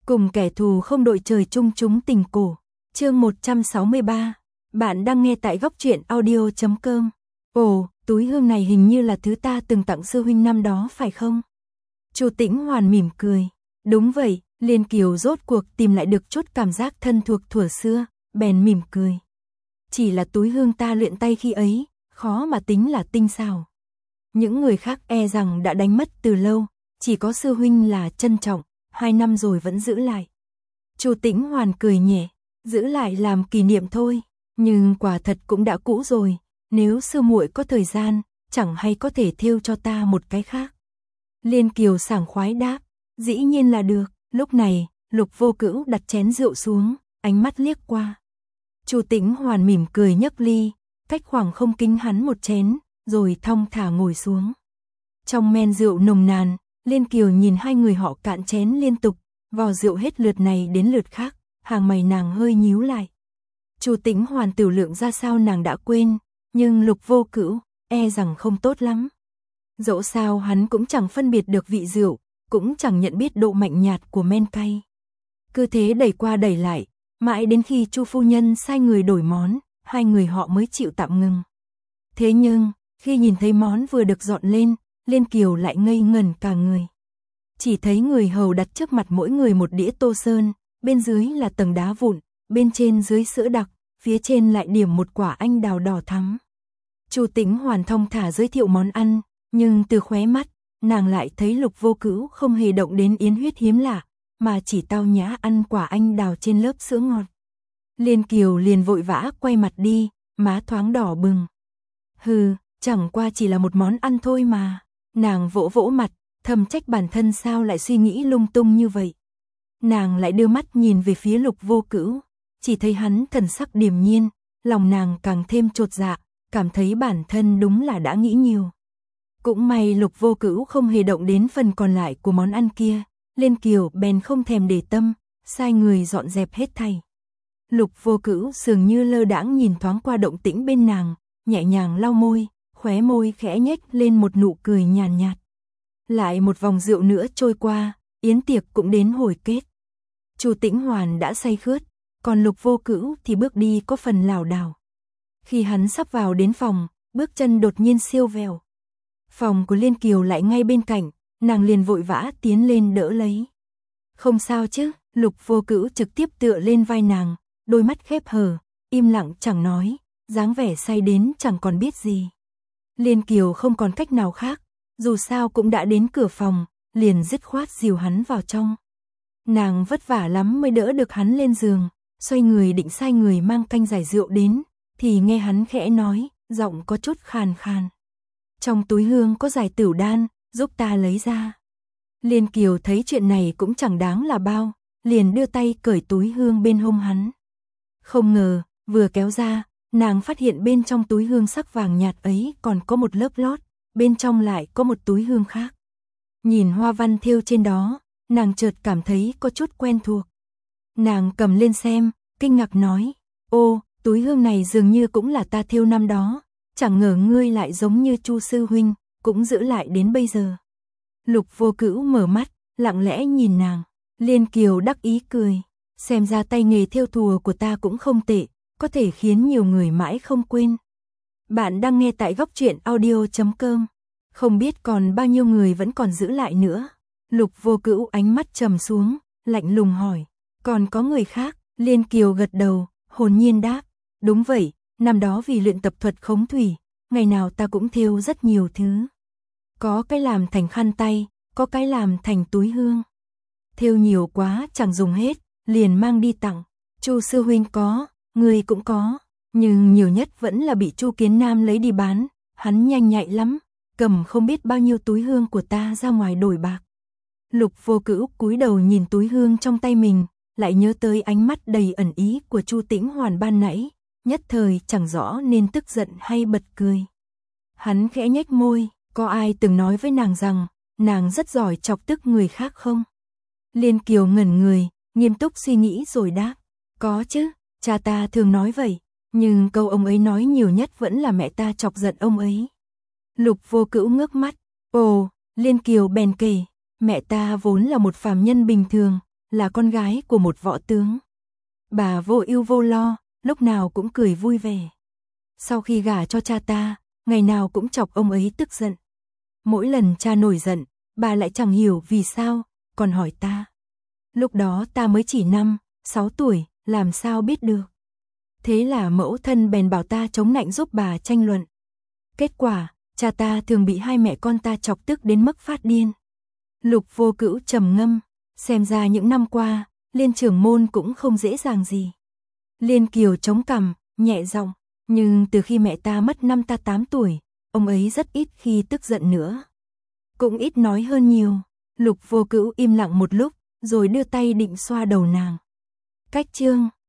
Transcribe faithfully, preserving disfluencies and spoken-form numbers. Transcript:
Cùng kẻ thù không đội trời chung chúng tình cổ. Chương một trăm sáu mươi ba. Bạn đang nghe tại góc truyện audio chấm com. Ồ, túi hương này hình như là thứ ta từng tặng sư huynh năm đó phải không? Chu Tĩnh Hoàn mỉm cười. Đúng vậy, Liên Kiều rốt cuộc tìm lại được chút cảm giác thân thuộc thuở xưa, bèn mỉm cười. Chỉ là túi hương ta luyện tay khi ấy, khó mà tính là tinh xảo. Những người khác e rằng đã đánh mất từ lâu, chỉ có sư huynh là trân trọng, hai năm rồi vẫn giữ lại. Chu Tĩnh Hoàn cười nhẹ, giữ lại làm kỷ niệm thôi, nhưng quả thật cũng đã cũ rồi, nếu sư muội có thời gian, chẳng hay có thể thêu cho ta một cái khác. Liên Kiều sảng khoái đáp, dĩ nhiên là được. Lúc này, Lục Vô Cữu đặt chén rượu xuống, ánh mắt liếc qua. Chu Tĩnh Hoàn mỉm cười nhấc ly, cách khoảng không kính hắn một chén, rồi thong thả ngồi xuống. Trong men rượu nồng nàn, Liên Kiều nhìn hai người họ cạn chén liên tục, vò rượu hết lượt này đến lượt khác, hàng mày nàng hơi nhíu lại. Chu Tĩnh Hoàn tiểu lượng ra sao nàng đã quên, nhưng Lục Vô Cữu e rằng không tốt lắm. Dẫu sao hắn cũng chẳng phân biệt được vị rượu, cũng chẳng nhận biết độ mạnh nhạt của men cay. Cứ thế đẩy qua đẩy lại, mãi đến khi Chu phu nhân sai người đổi món, hai người họ mới chịu tạm ngừng. Thế nhưng, khi nhìn thấy món vừa được dọn lên, Liên Kiều lại ngây ngẩn cả người. Chỉ thấy người hầu đặt trước mặt mỗi người một đĩa tô sơn, bên dưới là tầng đá vụn, bên trên dưới sữa đặc, phía trên lại điểm một quả anh đào đỏ thắm. Chu Tĩnh Hoàn thong thả giới thiệu món ăn, nhưng từ khóe mắt, nàng lại thấy Lục Vô Cữu không hề động đến yến huyết hiếm lạ, mà chỉ tao nhã ăn quả anh đào trên lớp sữa ngọt. Liên Kiều liền vội vã quay mặt đi, má thoáng đỏ bừng. Hừ, chẳng qua chỉ là một món ăn thôi mà. Nàng vỗ vỗ mặt, thầm trách bản thân sao lại suy nghĩ lung tung như vậy. Nàng lại đưa mắt nhìn về phía Lục Vô Cữu, chỉ thấy hắn thần sắc điềm nhiên, lòng nàng càng thêm chột dạ, cảm thấy bản thân đúng là đã nghĩ nhiều. Cũng may Lục Vô Cữu không hề động đến phần còn lại của món ăn kia, Liên Kiều bèn không thèm để tâm, sai người dọn dẹp hết thảy. Lục Vô Cữu dường như lơ đãng nhìn thoáng qua động tĩnh bên nàng, nhẹ nhàng lau môi, khóe môi khẽ nhếch lên một nụ cười nhàn nhạt, nhạt. Lại một vòng rượu nữa trôi qua, yến tiệc cũng đến hồi kết. Chu Tĩnh Hoàn đã say khướt, còn Lục Vô Cữu thì bước đi có phần lảo đảo. Khi hắn sắp vào đến phòng, bước chân đột nhiên siêu vẹo. Phòng của Liên Kiều lại ngay bên cạnh, nàng liền vội vã tiến lên đỡ lấy. Không sao chứ, Lục Vô Cữu trực tiếp tựa lên vai nàng, đôi mắt khép hờ, im lặng chẳng nói, dáng vẻ say đến chẳng còn biết gì. Liên Kiều không còn cách nào khác, dù sao cũng đã đến cửa phòng, liền dứt khoát dìu hắn vào trong. Nàng vất vả lắm mới đỡ được hắn lên giường, xoay người định sai người mang canh giải rượu đến, thì nghe hắn khẽ nói, giọng có chút khàn khàn. Trong túi hương có giải tửu đan, giúp ta lấy ra. Liên Kiều thấy chuyện này cũng chẳng đáng là bao, liền đưa tay cởi túi hương bên hông hắn. Không ngờ, vừa kéo ra, nàng phát hiện bên trong túi hương sắc vàng nhạt ấy còn có một lớp lót, bên trong lại có một túi hương khác. Nhìn hoa văn thêu trên đó, nàng chợt cảm thấy có chút quen thuộc. Nàng cầm lên xem, kinh ngạc nói, ô, túi hương này dường như cũng là ta thêu năm đó, chẳng ngờ ngươi lại giống như Chu sư huynh, cũng giữ lại đến bây giờ. Lục Vô Cữu mở mắt, lặng lẽ nhìn nàng. Liên Kiều đắc ý cười, xem ra tay nghề thêu thùa của ta cũng không tệ, có thể khiến nhiều người mãi không quên. Bạn đang nghe tại góc truyện audio chấm com. Không biết còn bao nhiêu người vẫn còn giữ lại nữa. Lục Vô Cữu ánh mắt trầm xuống, lạnh lùng hỏi, còn có người khác? Liên Kiều gật đầu, hồn nhiên đáp, đúng vậy, năm đó vì luyện tập thuật khống thủy, ngày nào ta cũng thêu rất nhiều thứ. Có cái làm thành khăn tay, có cái làm thành túi hương. Thêu nhiều quá chẳng dùng hết, liền mang đi tặng. Chu sư huynh có, người cũng có, nhưng nhiều nhất vẫn là bị Chu Kiến Nam lấy đi bán, hắn nhanh nhạy lắm, cầm không biết bao nhiêu túi hương của ta ra ngoài đổi bạc. Lục Vô Cữu cúi đầu nhìn túi hương trong tay mình, lại nhớ tới ánh mắt đầy ẩn ý của Chu Tĩnh Hoàn ban nãy, nhất thời chẳng rõ nên tức giận hay bật cười. Hắn khẽ nhếch môi, có ai từng nói với nàng rằng, nàng rất giỏi chọc tức người khác không? Liên Kiều ngẩn người, nghiêm túc suy nghĩ rồi đáp, có chứ, cha ta thường nói vậy, nhưng câu ông ấy nói nhiều nhất vẫn là mẹ ta chọc giận ông ấy. Lục Vô Cữu ngước mắt, ồ, Liên Kiều bèn kể, mẹ ta vốn là một phàm nhân bình thường, là con gái của một võ tướng. Bà vô ưu vô lo, lúc nào cũng cười vui vẻ. Sau khi gả cho cha ta, ngày nào cũng chọc ông ấy tức giận. Mỗi lần cha nổi giận, bà lại chẳng hiểu vì sao, còn hỏi ta. Lúc đó ta mới chỉ năm, sáu tuổi, làm sao biết được. Thế là mẫu thân bèn bảo ta chống nạnh giúp bà tranh luận. Kết quả, cha ta thường bị hai mẹ con ta chọc tức đến mức phát điên. Lục Vô Cữu trầm ngâm, xem ra những năm qua, Liên trưởng môn cũng không dễ dàng gì. Liên Kiều chống cằm, nhẹ giọng, nhưng từ khi mẹ ta mất năm ta tám tuổi, ông ấy rất ít khi tức giận nữa. Cũng ít nói hơn nhiều. Lục Vô Cữu im lặng một lúc, rồi đưa tay định xoa đầu nàng. Cách chương